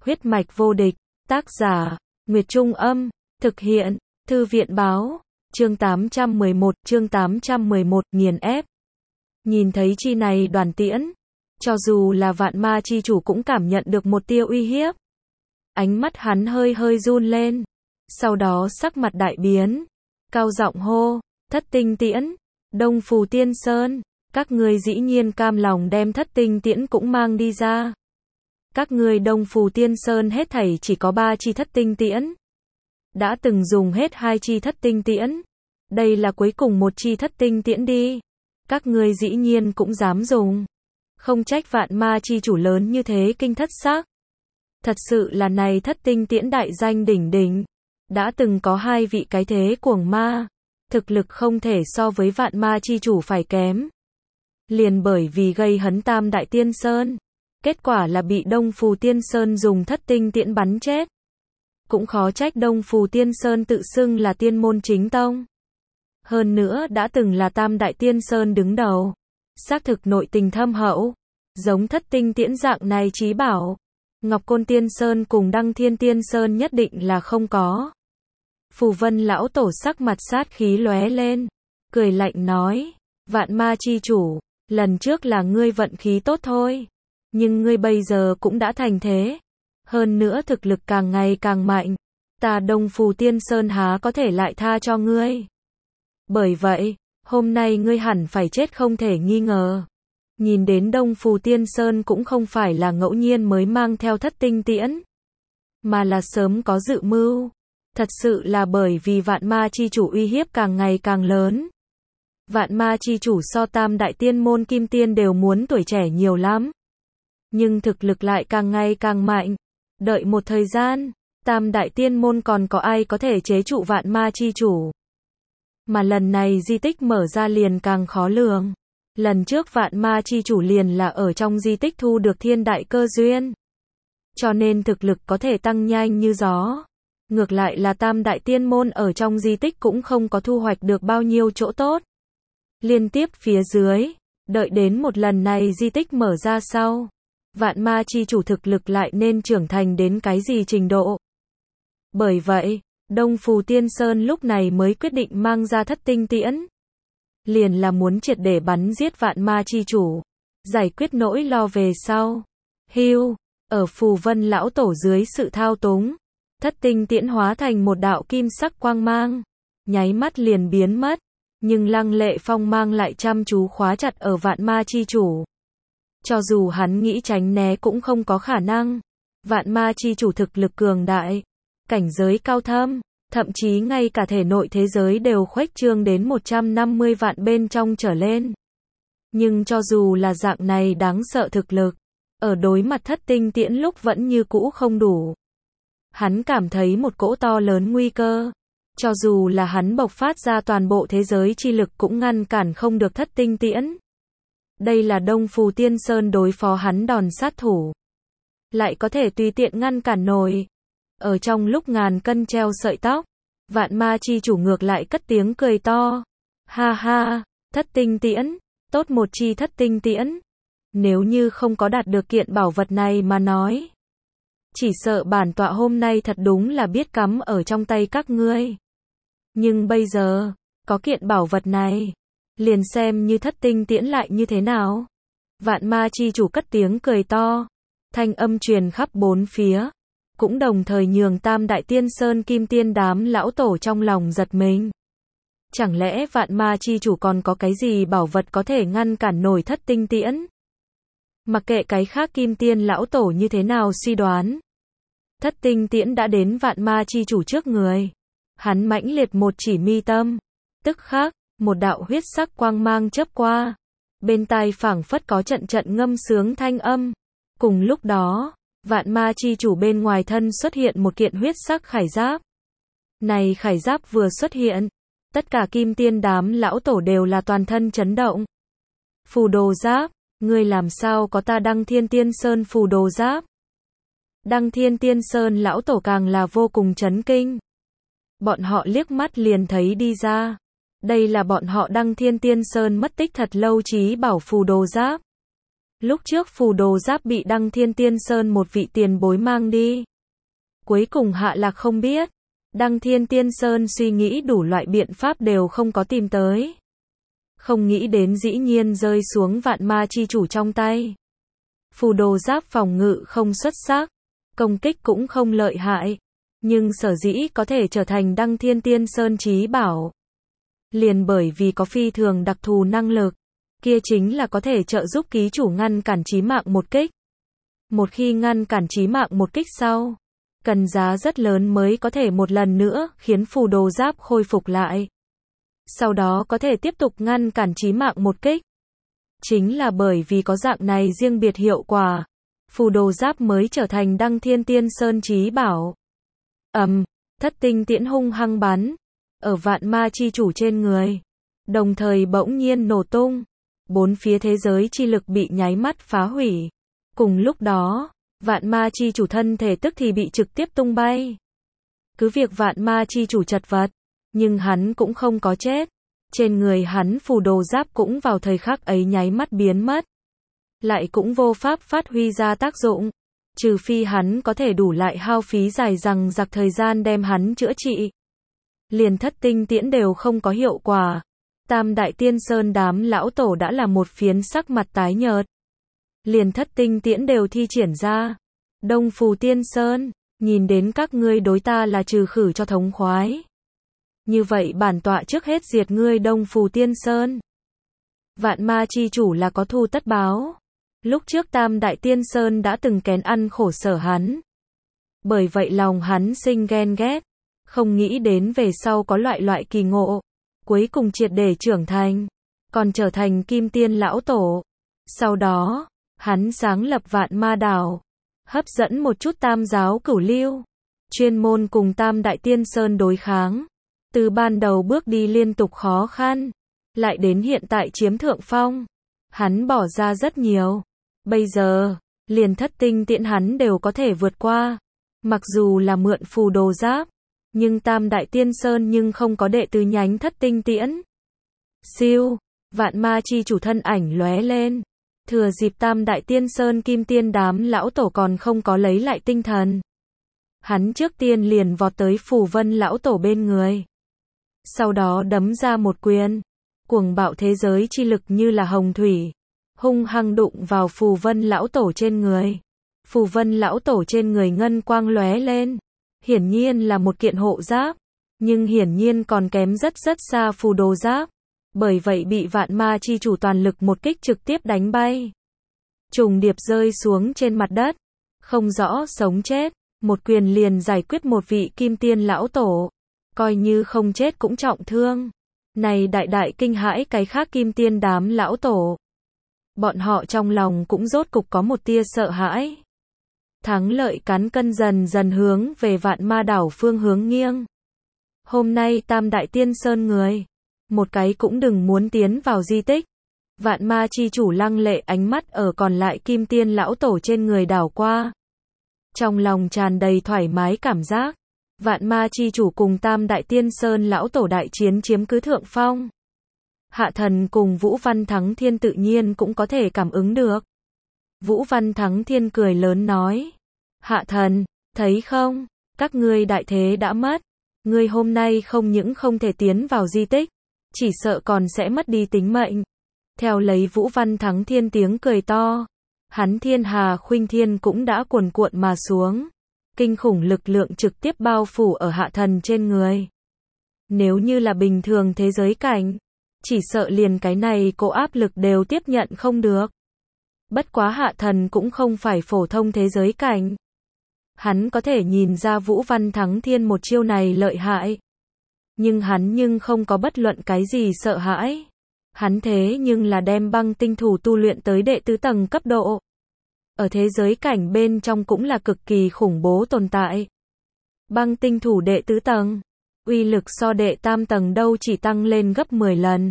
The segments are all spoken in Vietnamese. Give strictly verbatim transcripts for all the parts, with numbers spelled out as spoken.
Huyết mạch vô địch, tác giả, Nguyệt Trung Âm, thực hiện, Thư viện báo, chương tám trăm mười một, chương tám trăm mười một, nghiền ép. Nhìn thấy chi này đoàn tiễn, cho dù là vạn ma chi chủ cũng cảm nhận được một tia uy hiếp. Ánh mắt hắn hơi hơi run lên, sau đó sắc mặt đại biến, cao giọng hô, thất tinh tiễn, Đông Phù Tiên Sơn, các ngươi dĩ nhiên cam lòng đem thất tinh tiễn cũng mang đi ra. Các ngươi Đông Phù Tiên Sơn hết thảy chỉ có ba chi thất tinh tiễn. Đã từng dùng hết hai chi thất tinh tiễn. Đây là cuối cùng một chi thất tinh tiễn đi. Các ngươi dĩ nhiên cũng dám dùng. Không trách vạn ma chi chủ lớn như thế kinh thất xác. Thật sự là này thất tinh tiễn đại danh đỉnh đỉnh. Đã từng có hai vị cái thế cuồng ma. Thực lực không thể so với vạn ma chi chủ phải kém. Liền bởi vì gây hấn Tam Đại Tiên Sơn. Kết quả là bị Đông Phù Tiên Sơn dùng thất tinh tiễn bắn chết. Cũng khó trách Đông Phù Tiên Sơn tự xưng là tiên môn chính tông. Hơn nữa đã từng là Tam Đại Tiên Sơn đứng đầu. Xác thực nội tình thâm hậu. Giống thất tinh tiễn dạng này chí bảo. Ngọc Côn Tiên Sơn cùng Đăng Thiên Tiên Sơn nhất định là không có. Phù Vân lão tổ sắc mặt sát khí lóe lên. Cười lạnh nói. Vạn ma chi chủ. Lần trước là ngươi vận khí tốt thôi. Nhưng ngươi bây giờ cũng đã thành thế. Hơn nữa thực lực càng ngày càng mạnh. Ta Đông Phù Tiên Sơn há có thể lại tha cho ngươi. Bởi vậy, hôm nay ngươi hẳn phải chết không thể nghi ngờ. Nhìn đến Đông Phù Tiên Sơn cũng không phải là ngẫu nhiên mới mang theo thất tinh tiễn. Mà là sớm có dự mưu. Thật sự là bởi vì vạn ma chi chủ uy hiếp càng ngày càng lớn. Vạn ma chi chủ so Tam Đại Tiên môn Kim Tiên đều muốn tuổi trẻ nhiều lắm. Nhưng thực lực lại càng ngày càng mạnh. Đợi một thời gian, Tam Đại Tiên môn còn có ai có thể chế trụ vạn ma chi chủ. Mà lần này di tích mở ra liền càng khó lường. Lần trước vạn ma chi chủ liền là ở trong di tích thu được thiên đại cơ duyên. Cho nên thực lực có thể tăng nhanh như gió. Ngược lại là Tam Đại Tiên môn ở trong di tích cũng không có thu hoạch được bao nhiêu chỗ tốt. Liên tiếp phía dưới, đợi đến một lần này di tích mở ra sau. Vạn ma chi chủ thực lực lại nên trưởng thành đến cái gì trình độ. Bởi vậy, Đông Phù Tiên Sơn lúc này mới quyết định mang ra thất tinh tiễn. Liền là muốn triệt để bắn giết vạn ma chi chủ. Giải quyết nỗi lo về sau. Hưu, ở Phù Vân lão tổ dưới sự thao túng. Thất tinh tiễn hóa thành một đạo kim sắc quang mang. Nháy mắt liền biến mất. Nhưng lăng lệ phong mang lại chăm chú khóa chặt ở vạn ma chi chủ. Cho dù hắn nghĩ tránh né cũng không có khả năng. Vạn ma chi chủ thực lực cường đại. Cảnh giới cao thâm. Thậm chí ngay cả thể nội thế giới đều khuếch trương đến một trăm năm mươi vạn bên trong trở lên. Nhưng cho dù là dạng này đáng sợ thực lực. Ở đối mặt thất tinh tiễn lúc vẫn như cũ không đủ. Hắn cảm thấy một cỗ to lớn nguy cơ. Cho dù là hắn bộc phát ra toàn bộ thế giới chi lực cũng ngăn cản không được thất tinh tiễn. Đây là Đông Phù Tiên Sơn đối phó hắn đòn sát thủ. Lại có thể tùy tiện ngăn cản nổi. Ở trong lúc ngàn cân treo sợi tóc, vạn ma chi chủ ngược lại cất tiếng cười to. Ha ha, thất tinh tiễn, tốt một chi thất tinh tiễn. Nếu như không có đạt được kiện bảo vật này mà nói. Chỉ sợ bản tọa hôm nay thật đúng là biết cắm ở trong tay các ngươi. Nhưng bây giờ, có kiện bảo vật này. Liền xem như thất tinh tiễn lại như thế nào. Vạn ma chi chủ cất tiếng cười to. Thanh âm truyền khắp bốn phía. Cũng đồng thời nhường Tam Đại Tiên Sơn Kim Tiên đám lão tổ trong lòng giật mình. Chẳng lẽ vạn ma chi chủ còn có cái gì bảo vật có thể ngăn cản nổi thất tinh tiễn? Mặc kệ cái khác Kim Tiên lão tổ như thế nào suy đoán. Thất tinh tiễn đã đến vạn ma chi chủ trước người. Hắn mãnh liệt một chỉ mi tâm. Tức khắc, một đạo huyết sắc quang mang chớp qua. Bên tai phảng phất có trận trận ngâm sướng thanh âm. Cùng lúc đó, vạn ma chi chủ bên ngoài thân xuất hiện một kiện huyết sắc khải giáp. Này khải giáp vừa xuất hiện, tất cả Kim Tiên đám lão tổ đều là toàn thân chấn động. Phù đồ giáp, ngươi làm sao có ta Đăng Thiên Tiên Sơn phù đồ giáp? Đăng Thiên Tiên Sơn lão tổ càng là vô cùng chấn kinh. Bọn họ liếc mắt liền thấy đi ra. Đây là bọn họ Đăng Thiên Tiên Sơn mất tích thật lâu chí bảo phù đồ giáp. Lúc trước phù đồ giáp bị Đăng Thiên Tiên Sơn một vị tiền bối mang đi. Cuối cùng hạ lạc không biết. Đăng Thiên Tiên Sơn suy nghĩ đủ loại biện pháp đều không có tìm tới. Không nghĩ đến dĩ nhiên rơi xuống vạn ma chi chủ trong tay. Phù đồ giáp phòng ngự không xuất sắc, công kích cũng không lợi hại, nhưng sở dĩ có thể trở thành Đăng Thiên Tiên Sơn chí bảo. Liền bởi vì có phi thường đặc thù năng lực, kia chính là có thể trợ giúp ký chủ ngăn cản chí mạng một kích. Một khi ngăn cản chí mạng một kích sau, cần giá rất lớn mới có thể một lần nữa khiến phù đồ giáp khôi phục lại. Sau đó có thể tiếp tục ngăn cản chí mạng một kích. Chính là bởi vì có dạng này riêng biệt hiệu quả, phù đồ giáp mới trở thành Đăng Thiên Tiên Sơn chí bảo. Ầm, um, thất tinh tiễn hung hăng bắn ở vạn ma chi chủ trên người, đồng thời bỗng nhiên nổ tung, bốn phía thế giới chi lực bị nháy mắt phá hủy. Cùng lúc đó, vạn ma chi chủ thân thể tức thì bị trực tiếp tung bay. Cứ việc vạn ma chi chủ chật vật, nhưng hắn cũng không có chết. Trên người hắn phù đồ giáp cũng vào thời khắc ấy nháy mắt biến mất. Lại cũng vô pháp phát huy ra tác dụng. Trừ phi hắn có thể đủ lại hao phí dài dằng dặc thời gian đem hắn chữa trị. Liền thất tinh tiễn đều không có hiệu quả. Tam đại tiên sơn đám lão tổ đã là một phiến sắc mặt tái nhợt. Liền thất tinh tiễn đều thi triển ra. Đông Phù Tiên Sơn, nhìn đến các ngươi đối ta là trừ khử cho thống khoái. Như vậy bản tọa trước hết diệt ngươi Đông Phù Tiên Sơn. Vạn ma chi chủ là có thù tất báo. Lúc trước Tam Đại Tiên Sơn đã từng kén ăn khổ sở hắn. Bởi vậy lòng hắn sinh ghen ghét. Không nghĩ đến về sau có loại loại kỳ ngộ. Cuối cùng triệt để trưởng thành. Còn trở thành Kim Tiên Lão Tổ. Sau đó, hắn sáng lập Vạn Ma Đảo. Hấp dẫn một chút tam giáo cửu lưu. Chuyên môn cùng Tam Đại Tiên Sơn đối kháng. Từ ban đầu bước đi liên tục khó khăn, lại đến hiện tại chiếm thượng phong. Hắn bỏ ra rất nhiều. Bây giờ, liền thất tinh tiễn hắn đều có thể vượt qua. Mặc dù là mượn phù đồ giáp, nhưng Tam Đại Tiên Sơn nhưng không có đệ tứ nhánh thất tinh tiễn. Siêu, vạn ma chi chủ thân ảnh lóe lên. Thừa dịp Tam Đại Tiên Sơn Kim Tiên đám lão tổ còn không có lấy lại tinh thần. Hắn trước tiên liền vọt tới Phù Vân lão tổ bên người. Sau đó đấm ra một quyền, cuồng bạo thế giới chi lực như là hồng thủy, hung hăng đụng vào Phù Vân lão tổ trên người. Phù Vân lão tổ trên người ngân quang lóe lên, hiển nhiên là một kiện hộ giáp, nhưng hiển nhiên còn kém rất rất xa phù đồ giáp, bởi vậy bị vạn ma chi chủ toàn lực một kích trực tiếp đánh bay. Trùng điệp rơi xuống trên mặt đất, không rõ sống chết, một quyền liền giải quyết một vị kim tiên lão tổ. Coi như không chết cũng trọng thương. Này đại đại kinh hãi cái khác kim tiên đám lão tổ. Bọn họ trong lòng cũng rốt cục có một tia sợ hãi. Thắng lợi cán cân dần dần hướng về vạn ma đảo phương hướng nghiêng. Hôm nay Tam Đại Tiên Sơn người, một cái cũng đừng muốn tiến vào di tích. Vạn ma chi chủ lăng lệ ánh mắt ở còn lại kim tiên lão tổ trên người đảo qua. Trong lòng tràn đầy thoải mái cảm giác. Vạn ma chi chủ cùng Tam Đại Tiên Sơn lão tổ đại chiến chiếm cứ thượng phong. Hạ Thần cùng Vũ Văn Thắng Thiên tự nhiên cũng có thể cảm ứng được. Vũ Văn Thắng Thiên cười lớn nói. Hạ Thần, thấy không, các ngươi đại thế đã mất. Ngươi hôm nay không những không thể tiến vào di tích, chỉ sợ còn sẽ mất đi tính mệnh. Theo lấy Vũ Văn Thắng Thiên tiếng cười to, hắn Thiên Hà Khuynh Thiên cũng đã cuồn cuộn mà xuống. Kinh khủng lực lượng trực tiếp bao phủ ở Hạ Thần trên người. Nếu như là bình thường thế giới cảnh, chỉ sợ liền cái này cỗ áp lực đều tiếp nhận không được. Bất quá Hạ Thần cũng không phải phổ thông thế giới cảnh. Hắn có thể nhìn ra Vũ Văn Thắng Thiên một chiêu này lợi hại. Nhưng hắn nhưng không có bất luận cái gì sợ hãi. Hắn thế nhưng là đem băng tinh thủ tu luyện tới đệ tứ tầng cấp độ. Ở thế giới cảnh bên trong cũng là cực kỳ khủng bố tồn tại. Băng tinh thủ đệ tứ tầng, uy lực so đệ tam tầng đâu chỉ tăng lên gấp mười lần.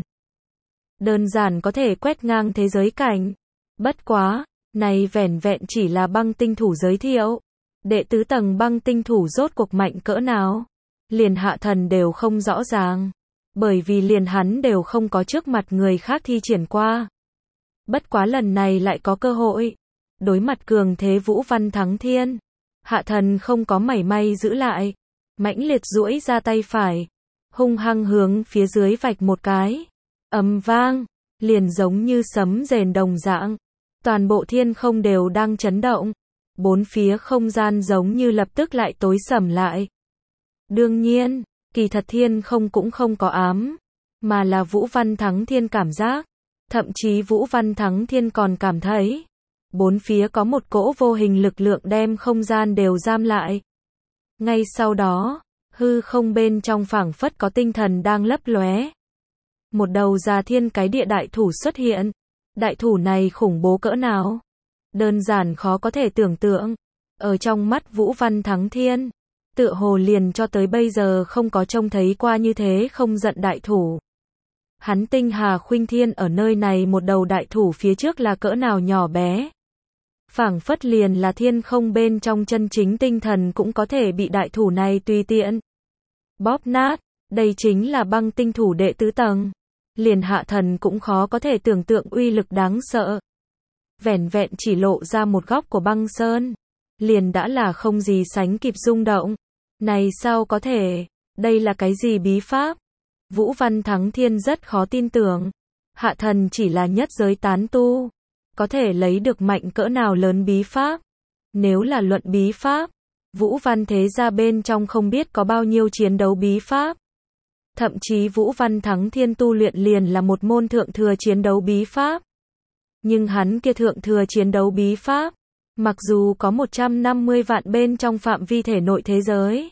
Đơn giản có thể quét ngang thế giới cảnh. Bất quá, này vẻn vẹn chỉ là băng tinh thủ giới thiệu. Đệ tứ tầng băng tinh thủ rốt cuộc mạnh cỡ nào? Liền Hạ Thần đều không rõ ràng. Bởi vì liền hắn đều không có trước mặt người khác thi triển qua. Bất quá lần này lại có cơ hội. Đối mặt cường thế Vũ Văn Thắng Thiên, Hạ Thần không có mảy may giữ lại, mãnh liệt duỗi ra tay phải, hung hăng hướng phía dưới vạch một cái. Ầm vang, liền giống như sấm rền đồng dạng, toàn bộ thiên không đều đang chấn động, bốn phía không gian giống như lập tức lại tối sầm lại. Đương nhiên, kỳ thật thiên không cũng không có ám, mà là Vũ Văn Thắng Thiên cảm giác, thậm chí Vũ Văn Thắng Thiên còn cảm thấy, bốn phía có một cỗ vô hình lực lượng đem không gian đều giam lại. Ngay sau đó, hư không bên trong phảng phất có tinh thần đang lấp lóe. Một đầu già thiên cái địa đại thủ xuất hiện. Đại thủ này khủng bố cỡ nào? Đơn giản khó có thể tưởng tượng. Ở trong mắt Vũ Văn Thắng Thiên, tựa hồ liền cho tới bây giờ không có trông thấy qua như thế không giận đại thủ. Hắn Tinh Hà Khuynh Thiên ở nơi này một đầu đại thủ phía trước là cỡ nào nhỏ bé. Phảng phất liền là thiên không bên trong chân chính tinh thần cũng có thể bị đại thủ này tùy tiện bóp nát. Đây chính là băng tinh thủ đệ tứ tầng. Liền Hạ Thần cũng khó có thể tưởng tượng uy lực đáng sợ. Vẻn vẹn chỉ lộ ra một góc của băng sơn, liền đã là không gì sánh kịp rung động. Này sao có thể? Đây là cái gì bí pháp? Vũ Văn Thắng Thiên rất khó tin tưởng. Hạ Thần chỉ là nhất giới tán tu, có thể lấy được mạnh cỡ nào lớn bí pháp? Nếu là luận bí pháp, Vũ Văn thế gia bên trong không biết có bao nhiêu chiến đấu bí pháp. Thậm chí Vũ Văn Thắng Thiên tu luyện liền là một môn thượng thừa chiến đấu bí pháp. Nhưng hắn kia thượng thừa chiến đấu bí pháp, mặc dù có một trăm năm mươi vạn bên trong phạm vi thể nội thế giới,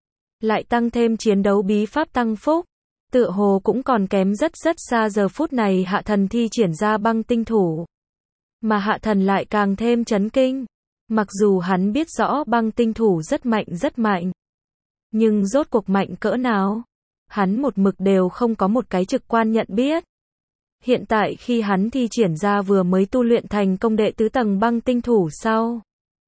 lại tăng thêm chiến đấu bí pháp tăng phúc, tựa hồ cũng còn kém rất rất xa. Giờ phút này Hạ Thần thi triển ra băng tinh thủ, mà Hạ Thần lại càng thêm chấn kinh. Mặc dù hắn biết rõ băng tinh thủ rất mạnh rất mạnh, nhưng rốt cuộc mạnh cỡ nào, hắn một mực đều không có một cái trực quan nhận biết. Hiện tại khi hắn thi triển ra vừa mới tu luyện thành công đệ tứ tầng băng tinh thủ sau,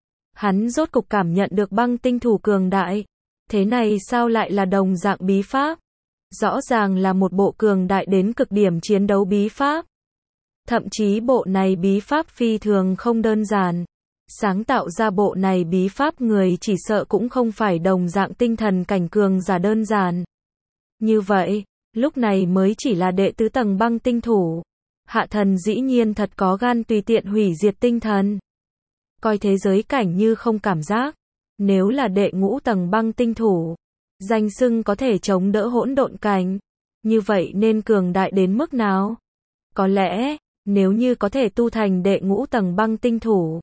hắn rốt cục cảm nhận được băng tinh thủ cường đại. Thế này sao lại là đồng dạng bí pháp? Rõ ràng là một bộ cường đại đến cực điểm chiến đấu bí pháp. Thậm chí bộ này bí pháp phi thường không đơn giản. Sáng tạo ra bộ này bí pháp người chỉ sợ cũng không phải đồng dạng tinh thần cảnh cường giả đơn giản. Như vậy, lúc này mới chỉ là đệ tứ tầng băng tinh thủ. Hạ Thần dĩ nhiên thật có gan tùy tiện hủy diệt tinh thần. Coi thế giới cảnh như không cảm giác. Nếu là đệ ngũ tầng băng tinh thủ, danh xưng có thể chống đỡ hỗn độn cảnh, như vậy nên cường đại đến mức nào? Có lẽ, nếu như có thể tu thành đệ ngũ tầng băng tinh thủ,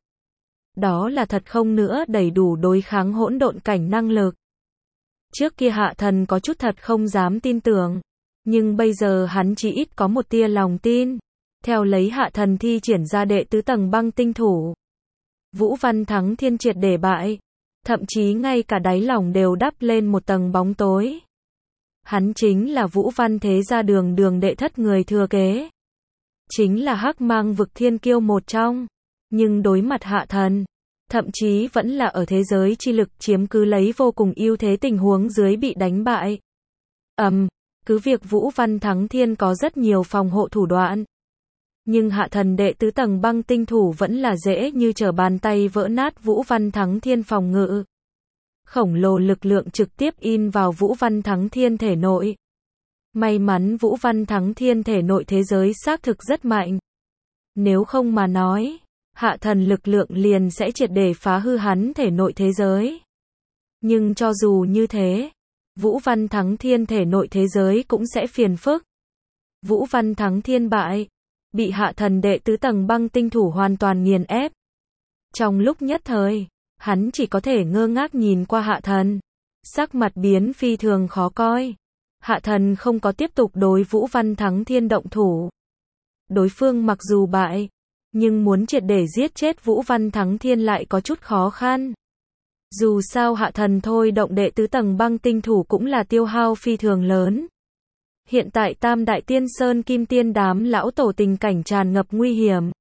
đó là thật không nữa đầy đủ đối kháng hỗn độn cảnh năng lực. Trước kia Hạ Thần có chút thật không dám tin tưởng, nhưng bây giờ hắn chỉ ít có một tia lòng tin. Theo lấy Hạ Thần thi triển ra đệ tứ tầng băng tinh thủ, Vũ Văn Thắng Thiên triệt để bại, thậm chí ngay cả đáy lòng đều đắp lên một tầng bóng tối. Hắn chính là Vũ Văn thế gia đường đường đệ thất người thừa kế, chính là Hắc Mang vực thiên kiêu một trong, nhưng đối mặt Hạ Thần, thậm chí vẫn là ở thế giới chi lực chiếm cứ lấy vô cùng ưu thế tình huống dưới bị đánh bại. Ầm, um, cứ việc Vũ Văn Thắng Thiên có rất nhiều phòng hộ thủ đoạn, nhưng Hạ Thần đệ tứ tầng băng tinh thủ vẫn là dễ như trở bàn tay vỡ nát Vũ Văn Thắng Thiên phòng ngự. Khổng lồ lực lượng trực tiếp in vào Vũ Văn Thắng Thiên thể nội. May mắn Vũ Văn Thắng Thiên thể nội thế giới xác thực rất mạnh. Nếu không mà nói, Hạ Thần lực lượng liền sẽ triệt để phá hư hắn thể nội thế giới. Nhưng cho dù như thế, Vũ Văn Thắng Thiên thể nội thế giới cũng sẽ phiền phức. Vũ Văn Thắng Thiên bại, bị Hạ Thần đệ tứ tầng băng tinh thủ hoàn toàn nghiền ép. Trong lúc nhất thời, hắn chỉ có thể ngơ ngác nhìn qua Hạ Thần, sắc mặt biến phi thường khó coi. Hạ Thần không có tiếp tục đối Vũ Văn Thắng Thiên động thủ. Đối phương mặc dù bại, nhưng muốn triệt để giết chết Vũ Văn Thắng Thiên lại có chút khó khăn. Dù sao Hạ Thần thôi động đệ tứ tầng băng tinh thủ cũng là tiêu hao phi thường lớn. Hiện tại Tam Đại Tiên Sơn Kim Tiên đám lão tổ tình cảnh tràn ngập nguy hiểm.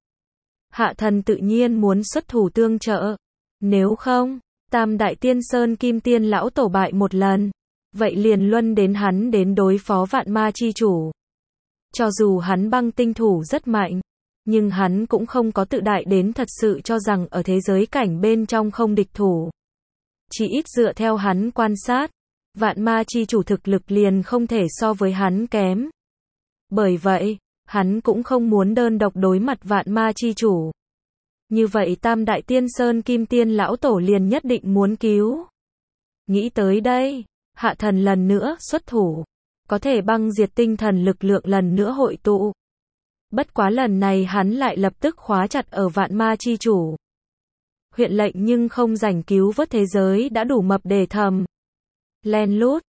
Hạ Thần tự nhiên muốn xuất thủ tương trợ. Nếu không, Tam Đại Tiên Sơn Kim Tiên lão tổ bại một lần, vậy liền luân đến hắn đến đối phó vạn ma chi chủ. Cho dù hắn băng tinh thủ rất mạnh, Nhưng hắn cũng không có tự đại đến thật sự cho rằng ở thế giới cảnh bên trong không địch thủ. Chỉ ít dựa theo hắn quan sát, vạn ma chi chủ thực lực liền không thể so với hắn kém. Bởi vậy, hắn cũng không muốn đơn độc đối mặt vạn ma chi chủ. Như vậy Tam Đại Tiên Sơn Kim Tiên Lão Tổ liền nhất định muốn cứu. Nghĩ tới đây, Hạ Thần lần nữa xuất thủ. Có thể băng diệt tinh thần lực lượng lần nữa hội tụ. Bất quá lần này hắn lại lập tức khóa chặt ở vạn ma chi chủ. Huyện lệnh nhưng không rảnh cứu vớt thế giới đã đủ mập để thầm. Len lút,